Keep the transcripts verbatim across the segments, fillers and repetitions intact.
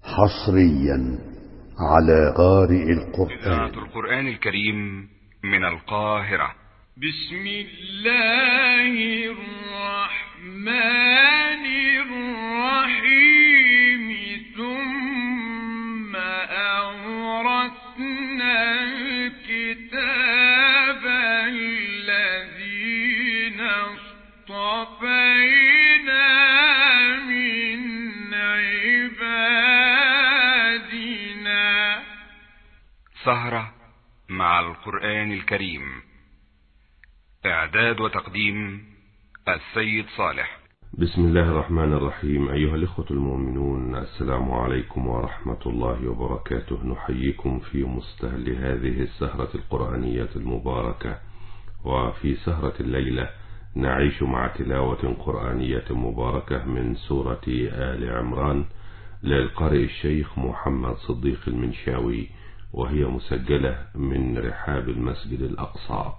حصريا على قارئ القرآن. إذاعة القرآن الكريم من القاهرة. بسم الله الرحمن الرحيم. ثم أورثنا الكتاب الذين اصطفينا من عبادنا. سهرة مع القرآن الكريم. إعداد وتقديم السيد صالح. بسم الله الرحمن الرحيم. أيها الإخوة المؤمنون، السلام عليكم ورحمة الله وبركاته. نحييكم في مستهل هذه السهرة القرآنية المباركة، وفي سهرة الليلة نعيش مع تلاوة قرآنية مباركة من سورة آل عمران للقارئ الشيخ محمد صديق المنشاوي، وهي مسجلة من رحاب المسجد الأقصى.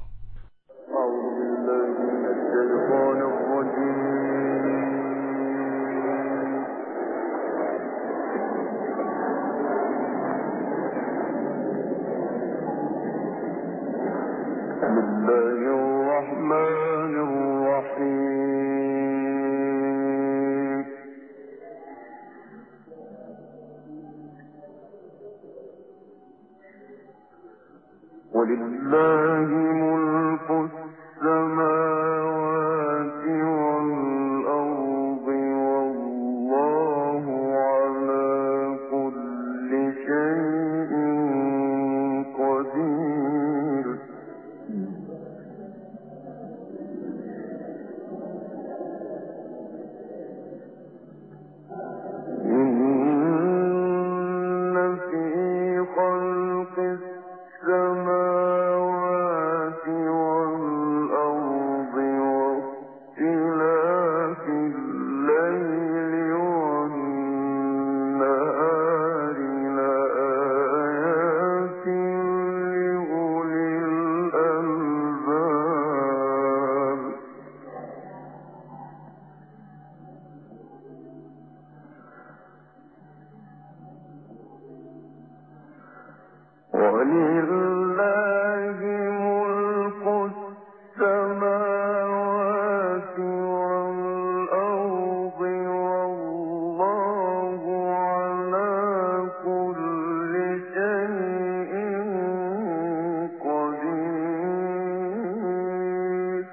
ولله ملك السماوات والأرض والله على كل شيء قدير. إن في خلق السماوات والأرض واختلاف الليل والنهار لآيات لأولي الألباب. ولله ملك السماوات والأرض والله على كل شيء قدير.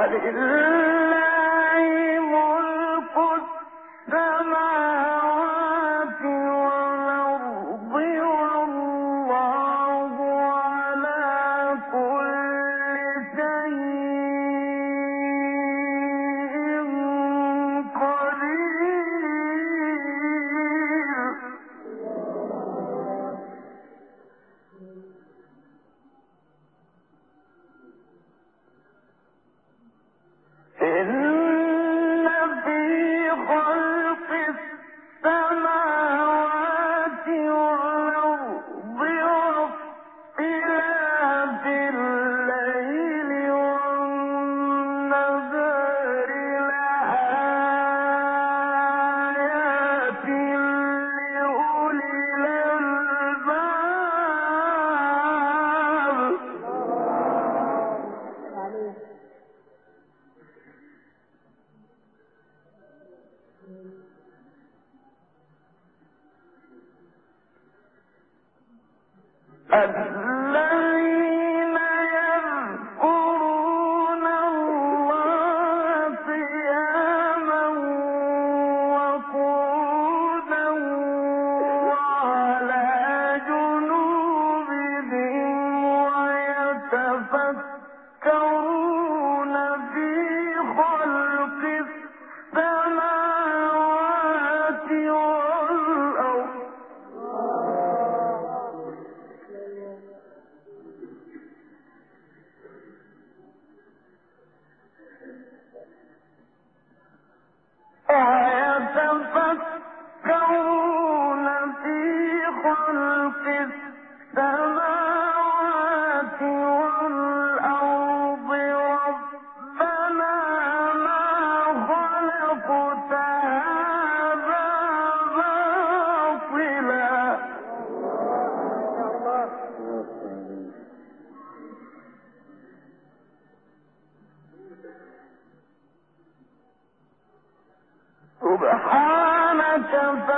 سبحانك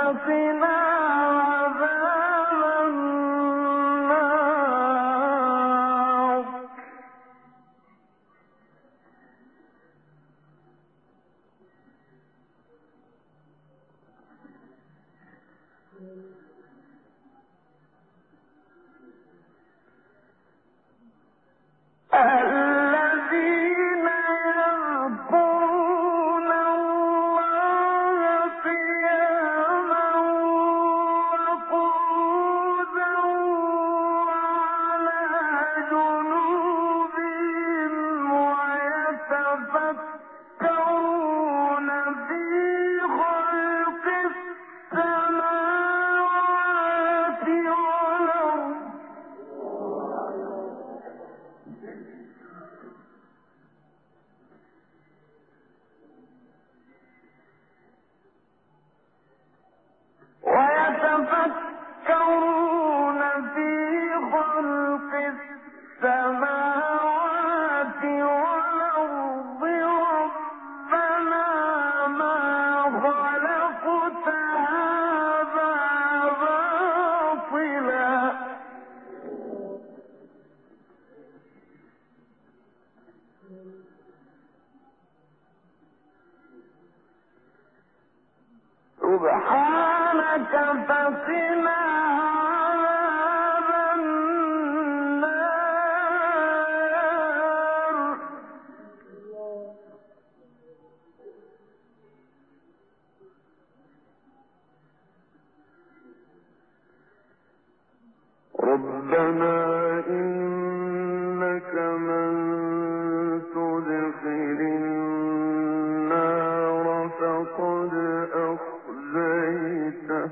فقنا عذاب النار. الذين يذكرون الله قياما وقعودا وعلى جنوبهم ويتفكرون في خلق السماوات والأرض ويتفكرون في خلق السماوات والأرض ربنا ما خلقت هذا باطلا سبحانك فقنا عذاب النار. ربنا إنك من تدخل النار فقد أخزيته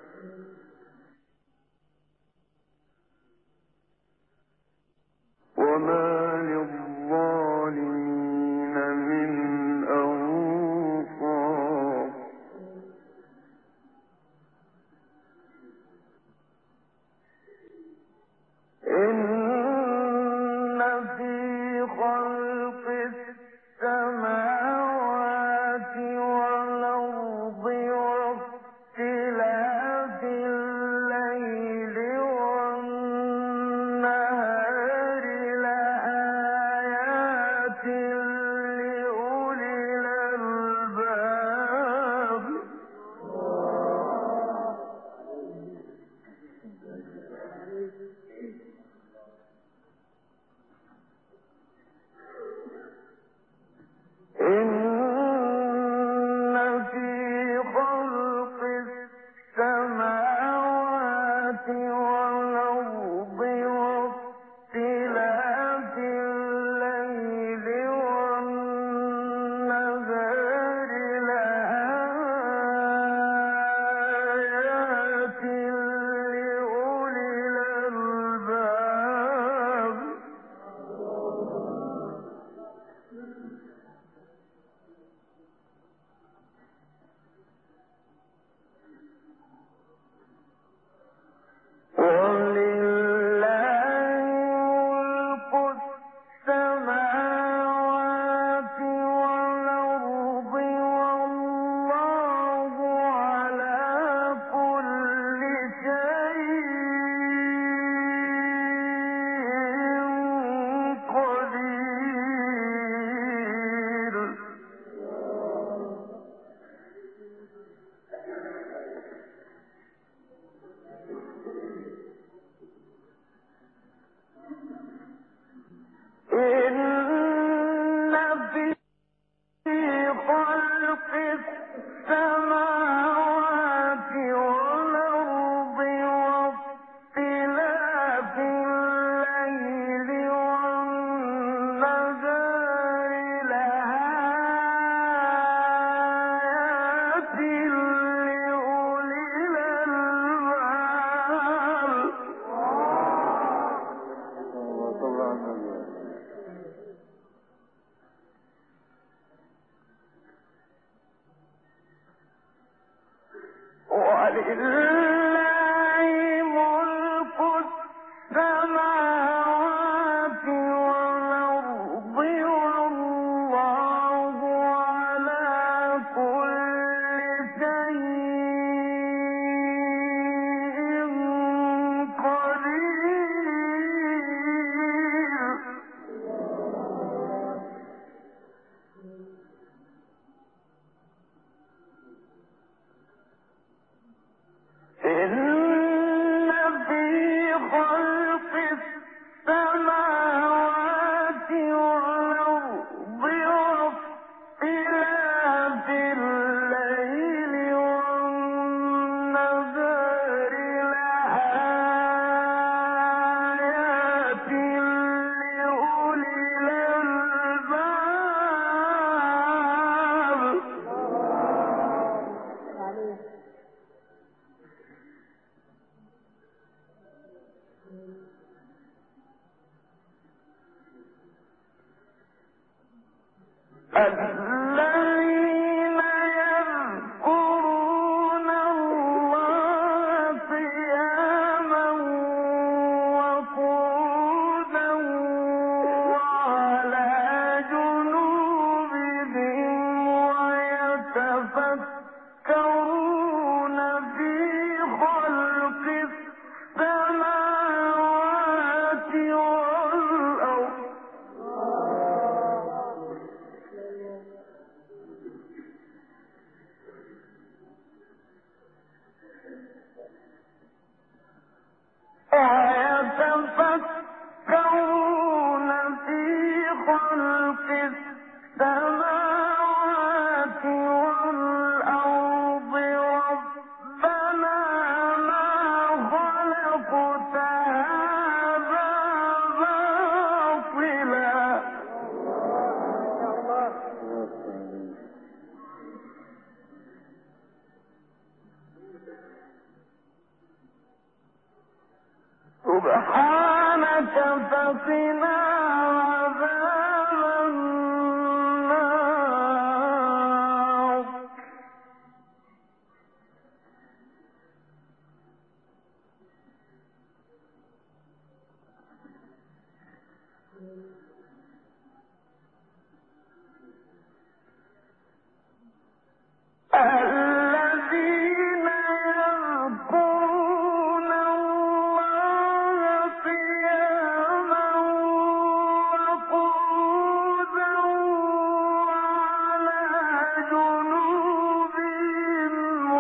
وما للظالمين من أنصار. إن الذين يذكرون الله قياما وقعودا وعلى جنوبهم ويتفكرون في خلق السماوات والأرض ويتفكرون في خلق السماوات والأرض ربنا ما خلقت هذا باطلا سبحانك فقنا عذاب النار الذين يذكرون الله قياما وقعودا وعلى جنوبهم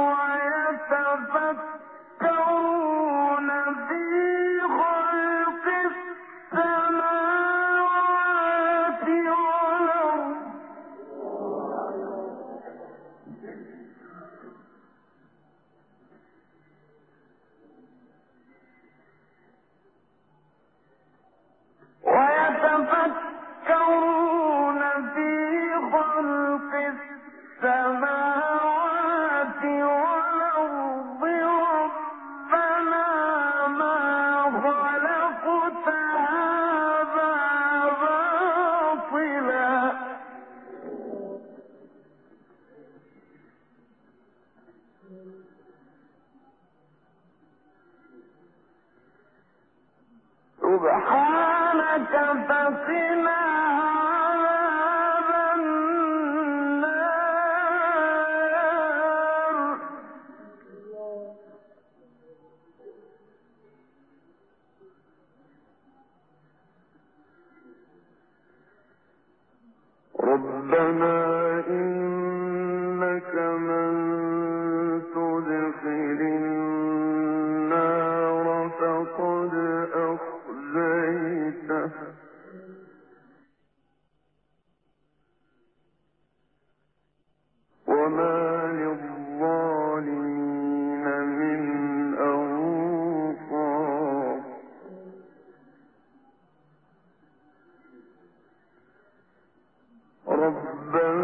ويتفكرون في خلق السماوات والأرض ويتفكرون في خلق السماوات والأرض ربنا ما خلقت هذا باطلا سبحانك فقنا عذاب النار ربنا إنك من تدخل النار فقد أخزيته وما للظالمين من أنصار ربنا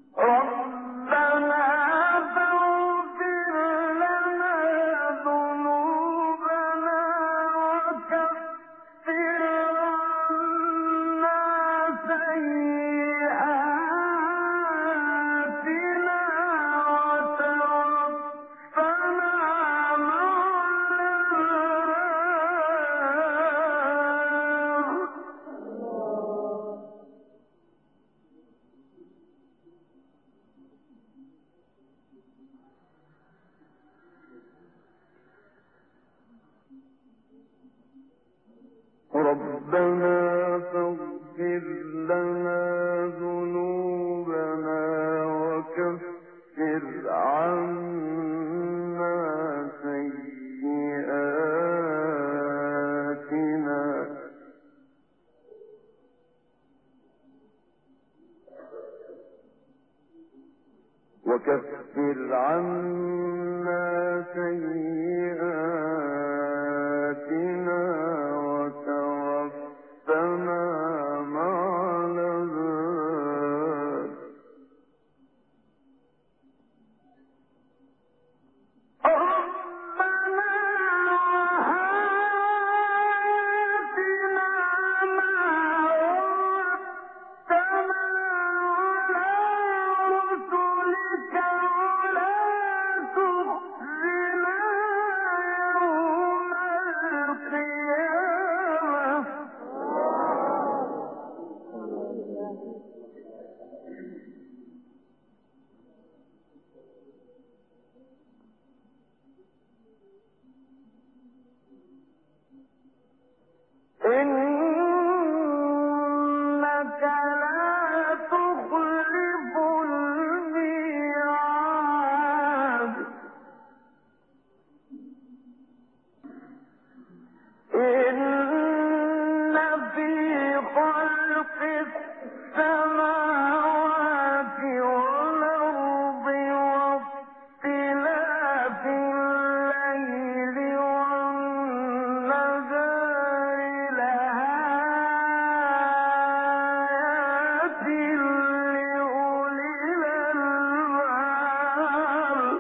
ربنا فاغفر لنا ذنوبنا وكفر عنا سيئاتنا وكفر عنا سيئاتنا وتوفنا مع الأبرار. إنك لا تخلف الميعاد إن في خلق السماوات والأرض واختلاف الليل والنهار لآيات لأولي الألباب.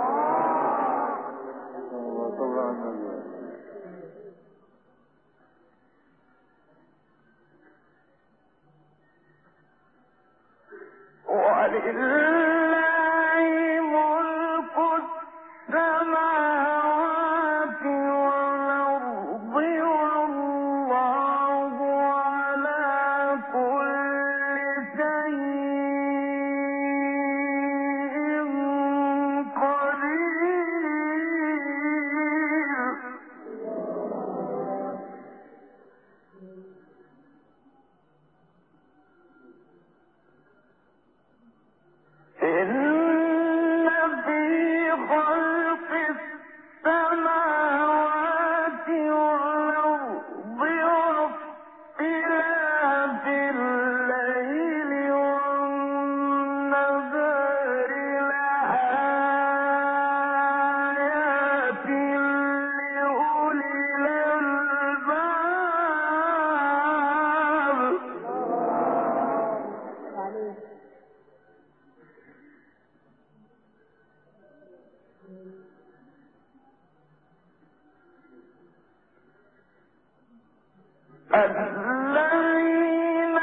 ولله ملك السماوات والأرض والله على كل شيء قدير. إن في خلق السماوات والأرض واختلاف الليل والنهار لآيات لأولي الألباب. الذين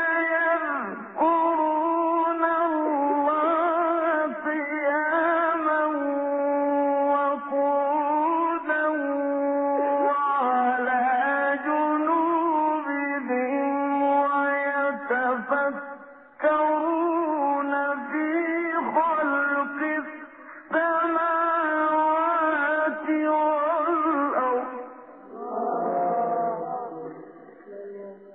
يذكرون الله قياما وقعودا وعلى جنوبهم ويتفكرون في خلق السماوات والأرض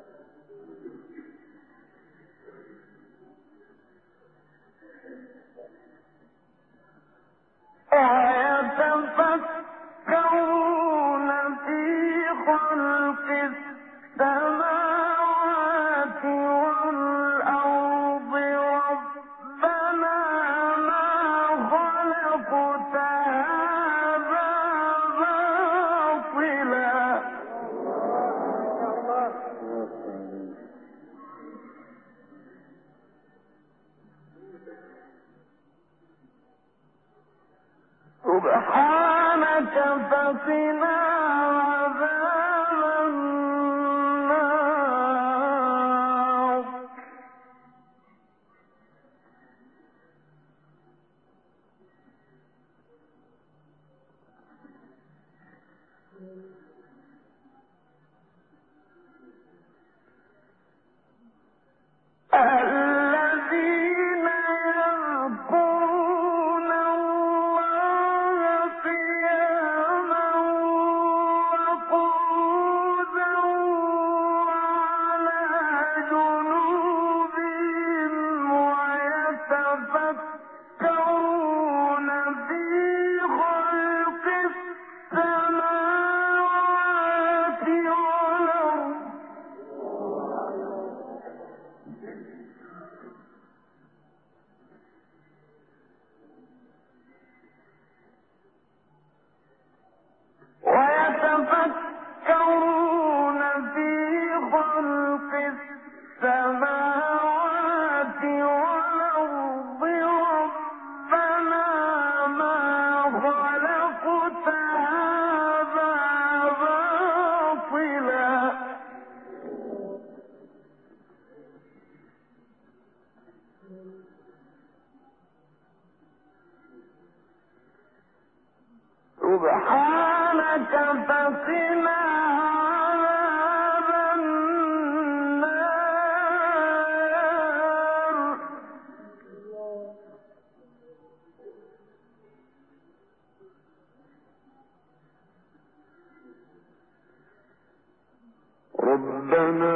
ربنا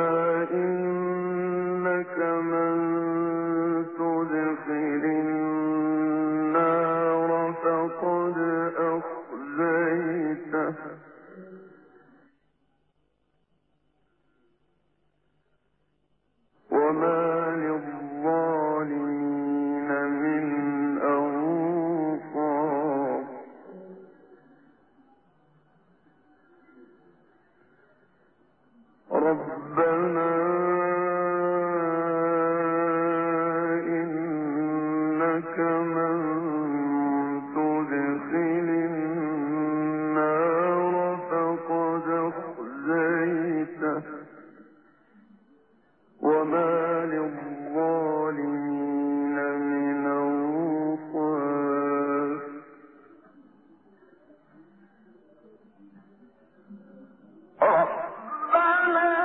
إنك من تدخل النار فقد أخزيته وما للظالمين من أنصار ربنا إنك من تدخل النار فقد أخزيته وما للظالمين من أنصار ربنا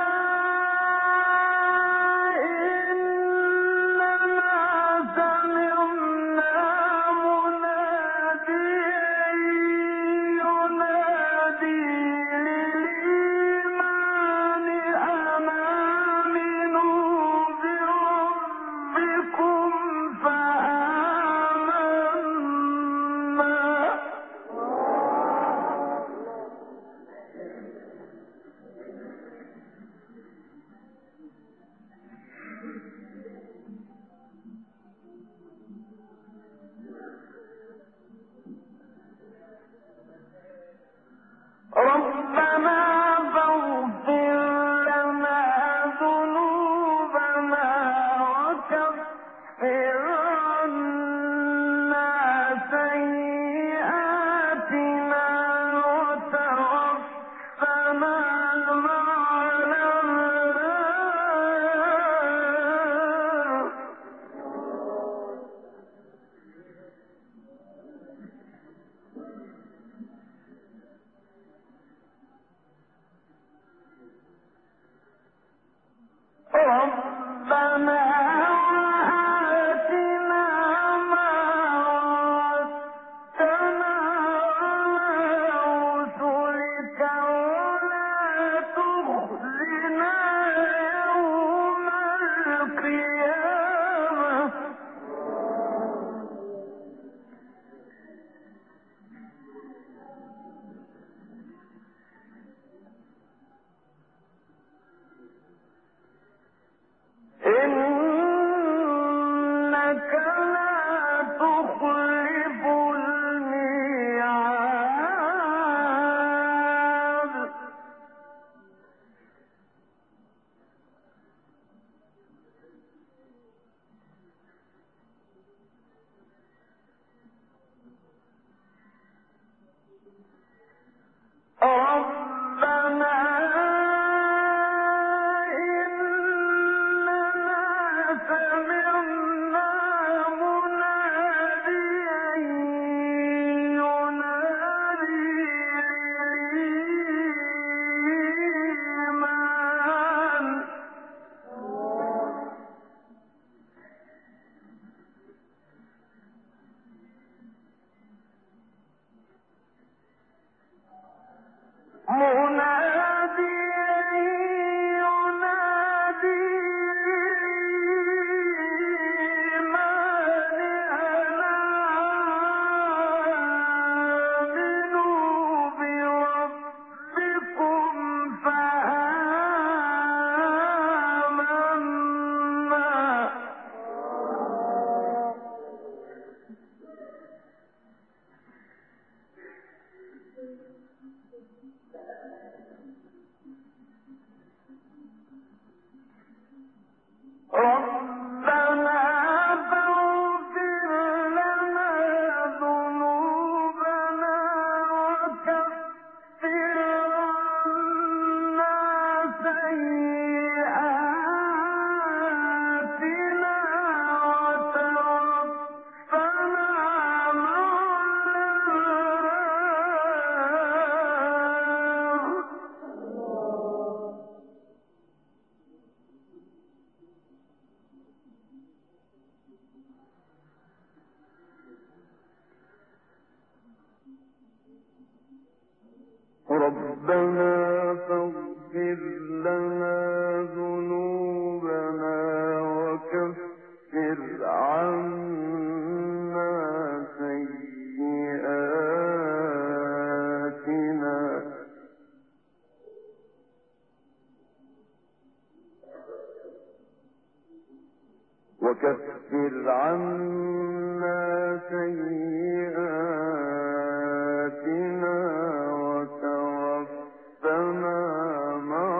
ربنا فاغفر لنا ذنوبنا وكفر عنا سيئاتنا وتوفنا مع الأبرار ربنا وآتنا ما وعدتنا على رسلك ولا تخزنا يوم القيامة إنك لا تخلف الميعاد ربنا سمعنا مناديا ينادي للإيمان مناديا ينادي ربنا فاغفر لنا ذنوبنا وكفر عنا سيئاتنا وتوفنا مع الأبرار ربنا فاغفر لنا وكفر عنا سيئاتنا وتوفنا مع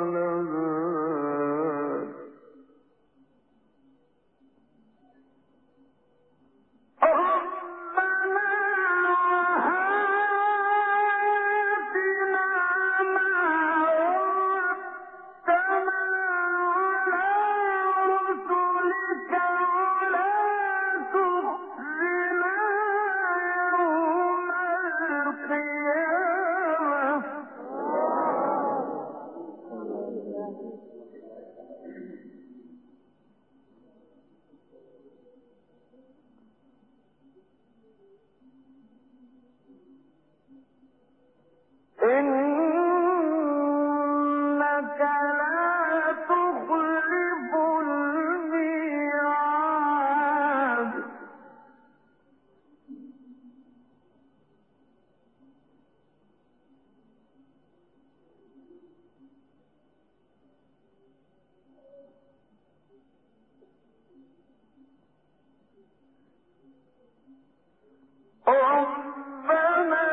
الأبرار. إنك لا تخلف الميعاد. ربنا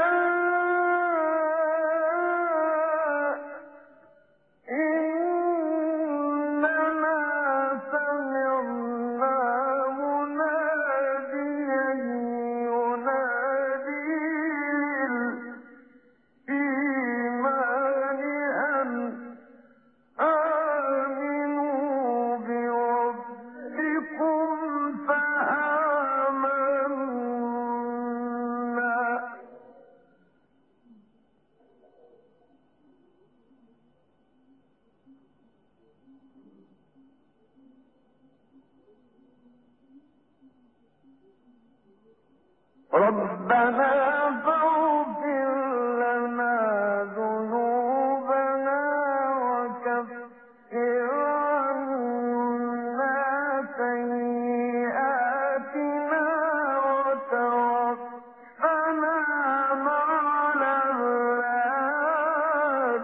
ربنا فاغفر لنا ذنوبنا وكفر عنا سيئاتنا وتوفنا مع الأبرار.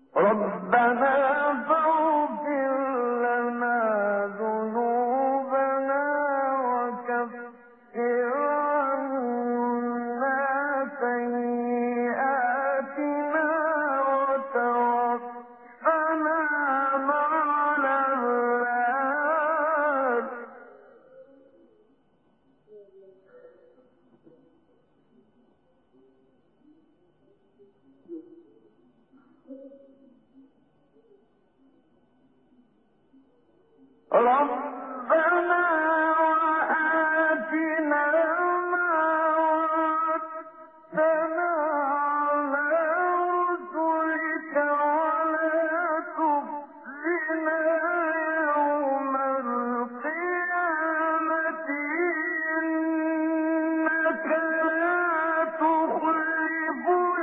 ربنا فاغفر لنا ذنوبنا وكفر عنا سيئاتنا وتوفنا مع الأبرار ربنا وآتنا ما وعدتنا على رسلك ولا تخزنا يوم القيامة إنك لا تخلف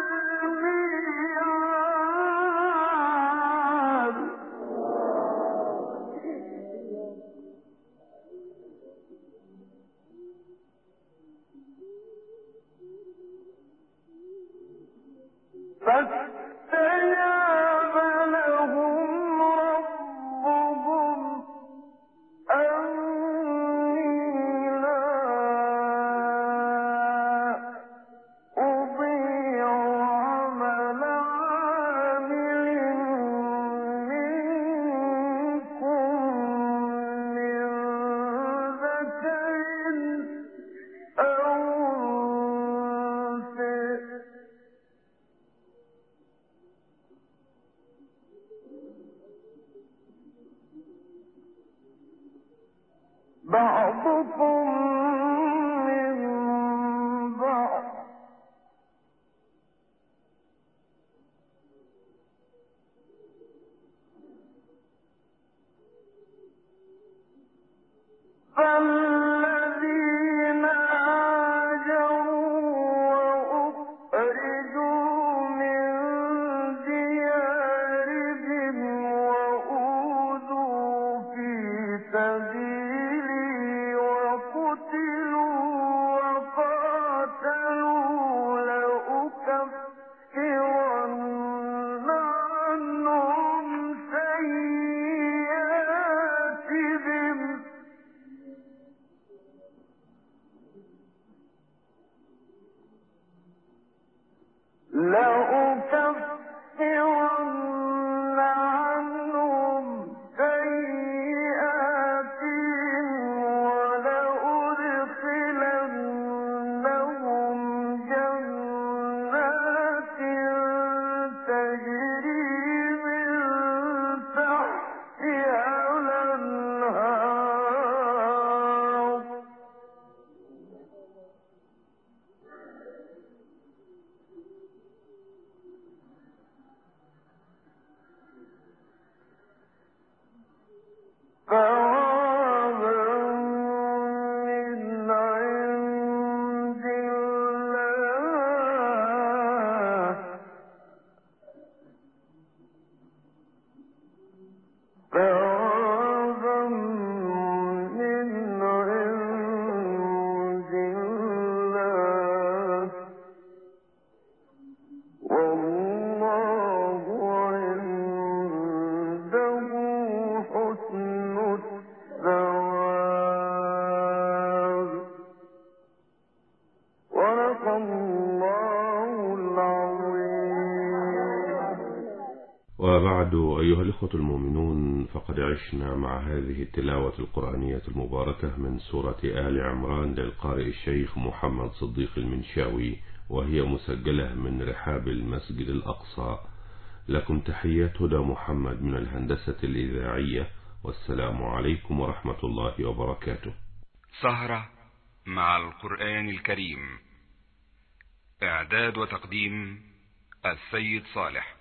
الميعاد فاستجاب لهم ربهم أني لا أضيع عمل عامل منكم من ذكر أو أنثى بعضكم من بعض فالذين هاجروا وأخرجوا من ديارهم وأوذوا في سبيلي وقتلوا وقاتلوا لأكفرن عنهم سيئاتهم لأكفرن عنهم سيئاتهم ولأدخلنهم جنات تجري من تحتها الأنهار ثوابا من عند الله ثوابا من عند الله والله عنده حسن الثواب صدق الله العظيم. وبعد أيها الإخوة المؤمنون، فقد عشنا مع هذه التلاوة القرآنية المباركة من سورة آل عمران للقارئ الشيخ محمد صديق المنشاوي، وهي مسجلة من رحاب المسجد الأقصى. لكم تحيات هدى محمد من الهندسة الإذاعية، والسلام عليكم ورحمة الله وبركاته. سهرة مع القرآن الكريم، إعداد وتقديم السيد صالح.